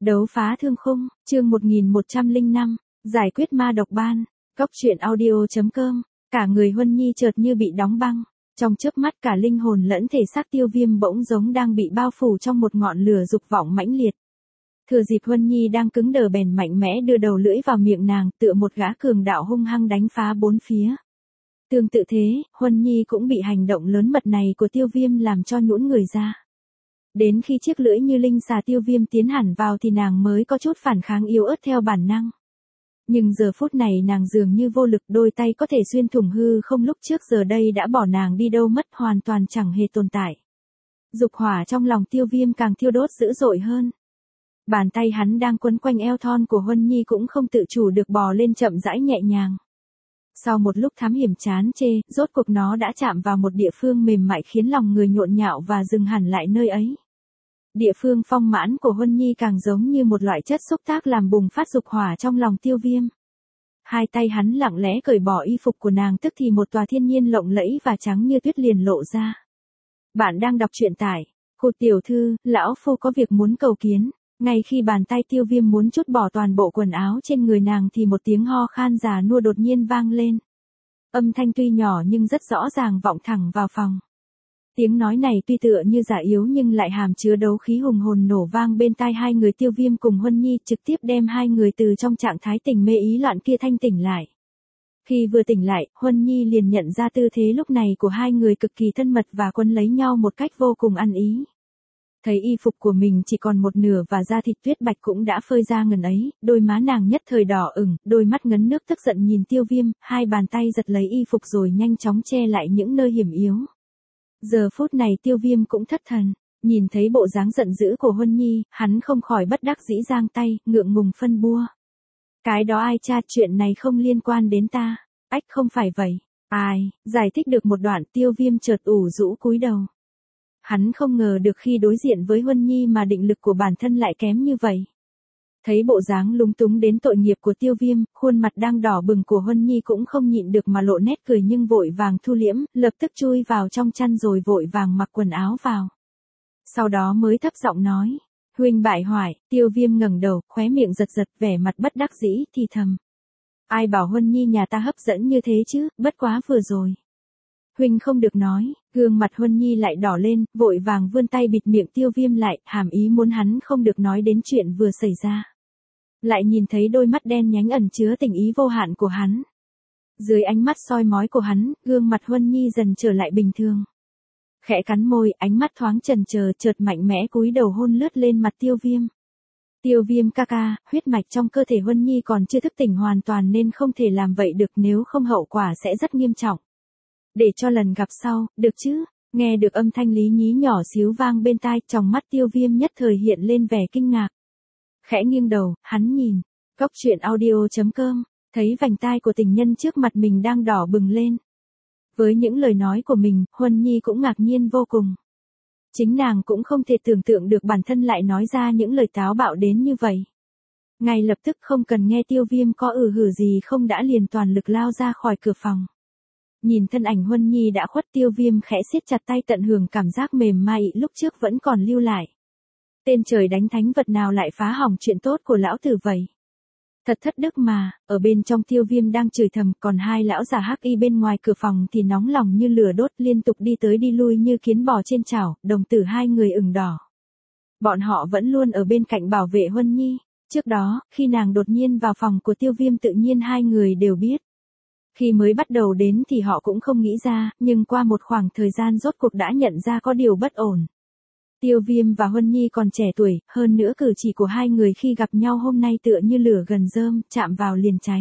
Đấu phá thương khung, chương 1105, giải quyết ma độc ban, Cóc truyện audio.com, cả người Huân Nhi chợt như bị đóng băng, trong chớp mắt cả linh hồn lẫn thể xác Tiêu Viêm bỗng giống đang bị bao phủ trong một ngọn lửa dục vọng mãnh liệt. Thừa dịp Huân Nhi đang cứng đờ bèn mạnh mẽ đưa đầu lưỡi vào miệng nàng, tựa một gã cường đạo hung hăng đánh phá bốn phía. Tương tự thế, Huân Nhi cũng bị hành động lớn mật này của Tiêu Viêm làm cho nhũn người ra. Đến khi chiếc lưỡi như linh xà Tiêu Viêm tiến hẳn vào thì nàng mới có chút phản kháng yếu ớt theo bản năng. Nhưng giờ phút này nàng dường như vô lực, đôi tay có thể xuyên thủng hư không lúc trước giờ đây đã bỏ nàng đi đâu mất, hoàn toàn chẳng hề tồn tại. Dục hỏa trong lòng Tiêu Viêm càng thiêu đốt dữ dội hơn. Bàn tay hắn đang quấn quanh eo thon của Huân Nhi cũng không tự chủ được bò lên chậm rãi nhẹ nhàng. Sau một lúc thám hiểm chán chê, rốt cuộc nó đã chạm vào một địa phương mềm mại khiến lòng người nhộn nhạo và dừng hẳn lại nơi ấy. Địa phương phong mãn của Huân Nhi càng giống như một loại chất xúc tác làm bùng phát dục hỏa trong lòng Tiêu Viêm. Hai tay hắn lặng lẽ cởi bỏ y phục của nàng, tức thì một tòa thiên nhiên lộng lẫy và trắng như tuyết liền lộ ra. Bạn đang đọc truyện tại Cô tiểu thư, lão phu có việc muốn cầu kiến. Ngay khi bàn tay Tiêu Viêm muốn trút bỏ toàn bộ quần áo trên người nàng thì một tiếng ho khan già nua đột nhiên vang lên. Âm thanh tuy nhỏ nhưng rất rõ ràng vọng thẳng vào phòng. Tiếng nói này tuy tựa như giả yếu nhưng lại hàm chứa đấu khí hùng hồn nổ vang bên tai hai người Tiêu Viêm cùng Huân Nhi, trực tiếp đem hai người từ trong trạng thái tình mê ý loạn kia thanh tỉnh lại. Khi vừa tỉnh lại, Huân Nhi liền nhận ra tư thế lúc này của hai người cực kỳ thân mật và quấn lấy nhau một cách vô cùng ăn ý. Thấy y phục của mình chỉ còn một nửa và da thịt tuyết bạch cũng đã phơi ra ngần ấy, đôi má nàng nhất thời đỏ ửng, đôi mắt ngấn nước tức giận nhìn Tiêu Viêm, hai bàn tay giật lấy y phục rồi nhanh chóng che lại những nơi hiểm yếu. Giờ phút này Tiêu Viêm cũng thất thần, nhìn thấy bộ dáng giận dữ của Huân Nhi, hắn không khỏi bất đắc dĩ giang tay, ngượng ngùng phân bua. Cái đó ai cha, chuyện này không liên quan đến ta. Ách, không phải vậy. Ai, giải thích được một đoạn Tiêu Viêm chợt ủ rũ cúi đầu. Hắn không ngờ được khi đối diện với Huân Nhi mà định lực của bản thân lại kém như vậy. Thấy bộ dáng lúng túng đến tội nghiệp của Tiêu Viêm, khuôn mặt đang đỏ bừng của Huân Nhi cũng không nhịn được mà lộ nét cười nhưng vội vàng thu liễm, lập tức chui vào trong chăn rồi vội vàng mặc quần áo vào. Sau đó mới thấp giọng nói, huynh bại hoại. Tiêu Viêm ngẩng đầu, khóe miệng giật giật, vẻ mặt bất đắc dĩ thì thầm. Ai bảo Huân Nhi nhà ta hấp dẫn như thế chứ, bất quá vừa rồi. Huynh không được nói. Gương mặt Huân Nhi lại đỏ lên, vội vàng vươn tay bịt miệng Tiêu Viêm lại, hàm ý muốn hắn không được nói đến chuyện vừa xảy ra. Lại nhìn thấy đôi mắt đen nhánh ẩn chứa tình ý vô hạn của hắn. Dưới ánh mắt soi mói của hắn, gương mặt Huân Nhi dần trở lại bình thường. Khẽ cắn môi, ánh mắt thoáng chần chờ, chợt mạnh mẽ cúi đầu hôn lướt lên mặt Tiêu Viêm. Tiêu Viêm ca ca, huyết mạch trong cơ thể Huân Nhi còn chưa thức tỉnh hoàn toàn nên không thể làm vậy được, nếu không hậu quả sẽ rất nghiêm trọng. Để cho lần gặp sau, được chứ? Nghe được âm thanh lý nhí nhỏ xíu vang bên tai, trong mắt Tiêu Viêm nhất thời hiện lên vẻ kinh ngạc. Khẽ nghiêng đầu, hắn nhìn. Cóc truyện audio.com, thấy vành tai của tình nhân trước mặt mình đang đỏ bừng lên. Với những lời nói của mình, Huân Nhi cũng ngạc nhiên vô cùng. Chính nàng cũng không thể tưởng tượng được bản thân lại nói ra những lời táo bạo đến như vậy. Ngay lập tức không cần nghe Tiêu Viêm có hử gì không đã liền toàn lực lao ra khỏi cửa phòng. Nhìn thân ảnh Huân Nhi đã khuất, Tiêu Viêm khẽ siết chặt tay tận hưởng cảm giác mềm mại lúc trước vẫn còn lưu lại. Tên trời đánh thánh vật nào lại phá hỏng chuyện tốt của lão tử vậy? Thật thất đức mà. Ở bên trong Tiêu Viêm đang chửi thầm, còn hai lão già hắc y bên ngoài cửa phòng thì nóng lòng như lửa đốt, liên tục đi tới đi lui như kiến bò trên chảo, đồng tử hai người ửng đỏ. Bọn họ vẫn luôn ở bên cạnh bảo vệ Huân Nhi. Trước đó, khi nàng đột nhiên vào phòng của Tiêu Viêm tự nhiên hai người đều biết. Khi mới bắt đầu đến thì họ cũng không nghĩ ra, nhưng qua một khoảng thời gian rốt cuộc đã nhận ra có điều bất ổn. Tiêu Viêm và Huân Nhi còn trẻ tuổi, hơn nữa cử chỉ của hai người khi gặp nhau hôm nay tựa như lửa gần rơm, chạm vào liền cháy.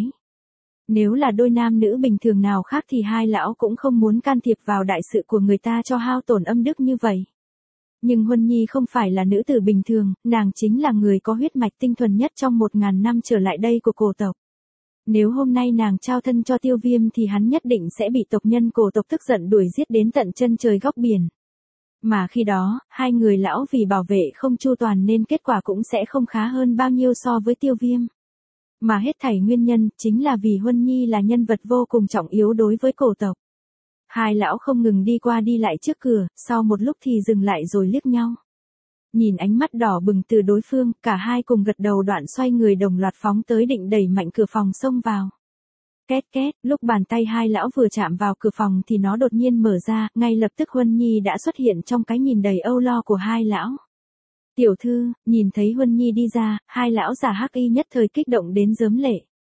Nếu là đôi nam nữ bình thường nào khác thì hai lão cũng không muốn can thiệp vào đại sự của người ta cho hao tổn âm đức như vậy. Nhưng Huân Nhi không phải là nữ tử bình thường, nàng chính là người có huyết mạch tinh thuần nhất trong 1000 năm trở lại đây của cổ tộc. Nếu hôm nay nàng trao thân cho Tiêu Viêm thì hắn nhất định sẽ bị tộc nhân cổ tộc tức giận đuổi giết đến tận chân trời góc biển. Mà khi đó, hai người lão vì bảo vệ không chu toàn nên kết quả cũng sẽ không khá hơn bao nhiêu so với Tiêu Viêm. Mà hết thảy nguyên nhân chính là vì Huân Nhi là nhân vật vô cùng trọng yếu đối với cổ tộc. Hai lão không ngừng đi qua đi lại trước cửa, sau một lúc thì dừng lại rồi liếc nhau. Nhìn ánh mắt đỏ bừng từ đối phương, cả hai cùng gật đầu đoạn xoay người đồng loạt phóng tới định đẩy mạnh cửa phòng xông vào. Két két, lúc bàn tay hai lão vừa chạm vào cửa phòng thì nó đột nhiên mở ra, ngay lập tức Huân Nhi đã xuất hiện trong cái nhìn đầy âu lo của hai lão. Tiểu thư, nhìn thấy Huân Nhi đi ra, hai lão giả hắc y nhất thời kích động đến rớm lệ.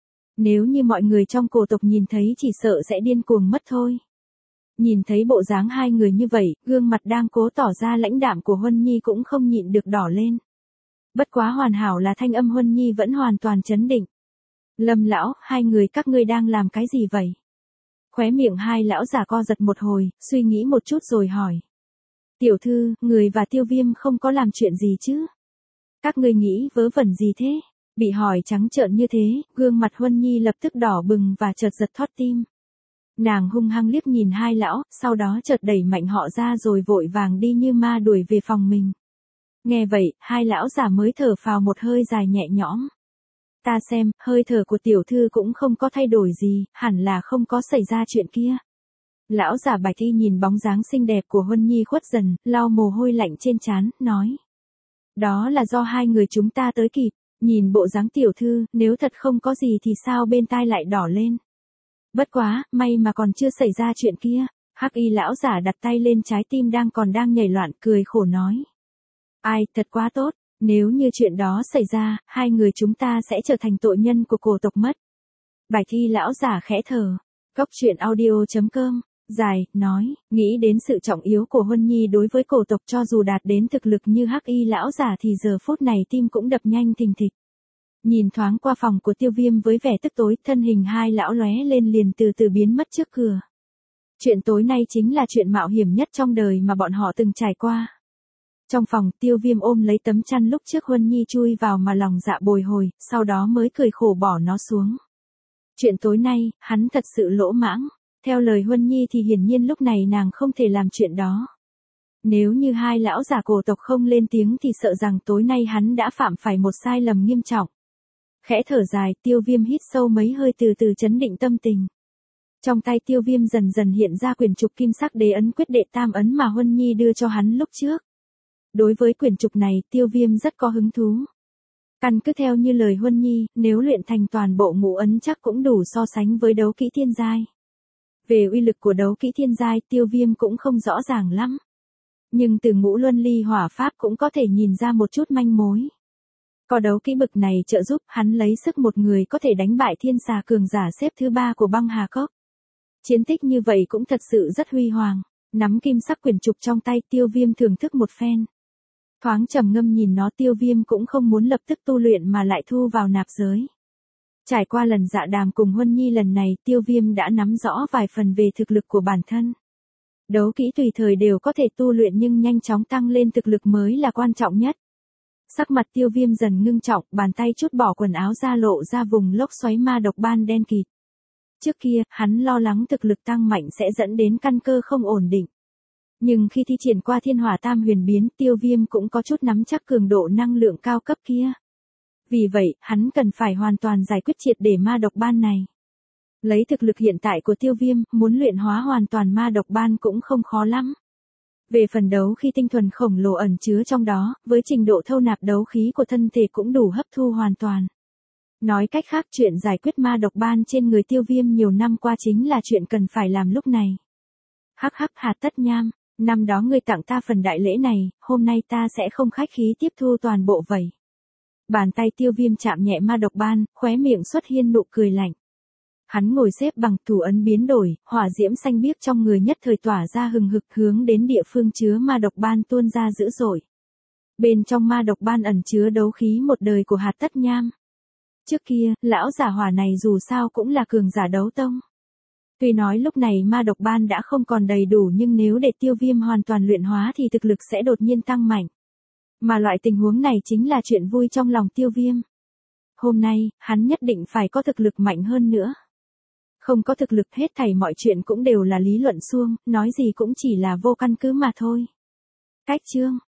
Nếu như mọi người trong cổ tộc nhìn thấy chỉ sợ sẽ điên cuồng mất thôi. Nhìn thấy bộ dáng hai người như vậy, gương mặt đang cố tỏ ra lãnh đạm của Huân Nhi cũng không nhịn được đỏ lên. Bất quá hoàn hảo là thanh âm Huân Nhi vẫn hoàn toàn trấn định. Lâm lão, hai người các ngươi đang làm cái gì vậy? Khóe miệng hai lão giả co giật một hồi, suy nghĩ một chút rồi hỏi. Tiểu thư, người và Tiêu Viêm không có làm chuyện gì chứ? Các ngươi nghĩ vớ vẩn gì thế? Bị hỏi trắng trợn như thế, gương mặt Huân Nhi lập tức đỏ bừng và chợt giật thót tim. Nàng hung hăng liếc nhìn hai lão, sau đó chợt đẩy mạnh họ ra rồi vội vàng đi như ma đuổi về phòng mình. Nghe vậy, hai lão giả mới thở phào một hơi dài nhẹ nhõm. Ta xem, hơi thở của tiểu thư cũng không có thay đổi gì, hẳn là không có xảy ra chuyện kia. Lão giả Bạch Y nhìn bóng dáng xinh đẹp của Huân Nhi khuất dần, lau mồ hôi lạnh trên trán, nói. Đó là do hai người chúng ta tới kịp, nhìn bộ dáng tiểu thư, nếu thật không có gì thì sao bên tai lại đỏ lên. Bất quá, may mà còn chưa xảy ra chuyện kia. Hắc Y lão giả đặt tay lên trái tim đang nhảy loạn, cười khổ nói. Ai, thật quá tốt, nếu như chuyện đó xảy ra, hai người chúng ta sẽ trở thành tội nhân của cổ tộc mất. Bạch Y lão giả khẽ thở. Góc truyện audio.com Dài, nói, nghĩ đến sự trọng yếu của Huân Nhi đối với cổ tộc cho dù đạt đến thực lực như Hắc Y lão giả thì giờ phút này tim cũng đập nhanh thình thịch. Nhìn thoáng qua phòng của Tiêu Viêm với vẻ tức tối, thân hình hai lão lóe lên liền từ từ biến mất trước cửa. Chuyện tối nay chính là chuyện mạo hiểm nhất trong đời mà bọn họ từng trải qua. Trong phòng, Tiêu Viêm ôm lấy tấm chăn lúc trước Huân Nhi chui vào mà lòng dạ bồi hồi, sau đó mới cười khổ bỏ nó xuống. Chuyện tối nay, hắn thật sự lỗ mãng. Theo lời Huân Nhi thì hiển nhiên lúc này nàng không thể làm chuyện đó. Nếu như hai lão giả cổ tộc không lên tiếng thì sợ rằng tối nay hắn đã phạm phải một sai lầm nghiêm trọng. Khẽ thở dài, Tiêu Viêm hít sâu mấy hơi từ từ trấn định tâm tình. Trong tay Tiêu Viêm dần dần hiện ra quyển trục kim sắc đế ấn quyết đệ tam ấn mà Huân Nhi đưa cho hắn lúc trước. Đối với quyển trục này, Tiêu Viêm rất có hứng thú. Căn cứ theo như lời Huân Nhi, nếu luyện thành toàn bộ ngũ ấn chắc cũng đủ so sánh với đấu kỹ thiên giai. Về uy lực của đấu kỹ thiên giai, Tiêu Viêm cũng không rõ ràng lắm. Nhưng từ ngũ luân ly hỏa pháp cũng có thể nhìn ra một chút manh mối. Có đấu kỹ bực này trợ giúp hắn lấy sức một người có thể đánh bại thiên xà cường giả xếp thứ 3 của băng hà cốc. Chiến tích như vậy cũng thật sự rất huy hoàng. Nắm kim sắc quyển trục trong tay, Tiêu Viêm thưởng thức một phen. Thoáng trầm ngâm nhìn nó, Tiêu Viêm cũng không muốn lập tức tu luyện mà lại thu vào nạp giới. Trải qua lần dạ đàm cùng Huân Nhi lần này, Tiêu Viêm đã nắm rõ vài phần về thực lực của bản thân. Đấu kỹ tùy thời đều có thể tu luyện nhưng nhanh chóng tăng lên thực lực mới là quan trọng nhất. Sắc mặt Tiêu Viêm dần ngưng trọng, bàn tay trút bỏ quần áo ra lộ ra vùng lốc xoáy ma độc ban đen kịt. Trước kia, hắn lo lắng thực lực tăng mạnh sẽ dẫn đến căn cơ không ổn định. Nhưng khi thi triển qua thiên hỏa tam huyền biến, Tiêu Viêm cũng có chút nắm chắc cường độ năng lượng cao cấp kia. Vì vậy, hắn cần phải hoàn toàn giải quyết triệt để ma độc ban này. Lấy thực lực hiện tại của Tiêu Viêm, muốn luyện hóa hoàn toàn ma độc ban cũng không khó lắm. Về phần đấu khi tinh thuần khổng lồ ẩn chứa trong đó, với trình độ thâu nạp đấu khí của thân thể cũng đủ hấp thu hoàn toàn. Nói cách khác, chuyện giải quyết ma độc ban trên người Tiêu Viêm nhiều năm qua chính là chuyện cần phải làm lúc này. Hắc hắc, Hà Tất Nham, năm đó ngươi tặng ta phần đại lễ này, hôm nay ta sẽ không khách khí tiếp thu toàn bộ vậy. Bàn tay Tiêu Viêm chạm nhẹ ma độc ban, khóe miệng xuất hiện nụ cười lạnh. Hắn ngồi xếp bằng, thủ ấn biến đổi, hỏa diễm xanh biếc trong người nhất thời tỏa ra hừng hực hướng đến địa phương chứa ma độc ban tuôn ra dữ dội. Bên trong ma độc ban ẩn chứa đấu khí một đời của Hà Tất Nham. Trước kia, lão giả hỏa này dù sao cũng là cường giả đấu tông. Tuy nói lúc này ma độc ban đã không còn đầy đủ nhưng nếu để Tiêu Viêm hoàn toàn luyện hóa thì thực lực sẽ đột nhiên tăng mạnh. Mà loại tình huống này chính là chuyện vui trong lòng Tiêu Viêm. Hôm nay, hắn nhất định phải có thực lực mạnh hơn nữa. Không có thực lực hết thảy mọi chuyện cũng đều là lý luận suông, nói gì cũng chỉ là vô căn cứ mà thôi. Cách chương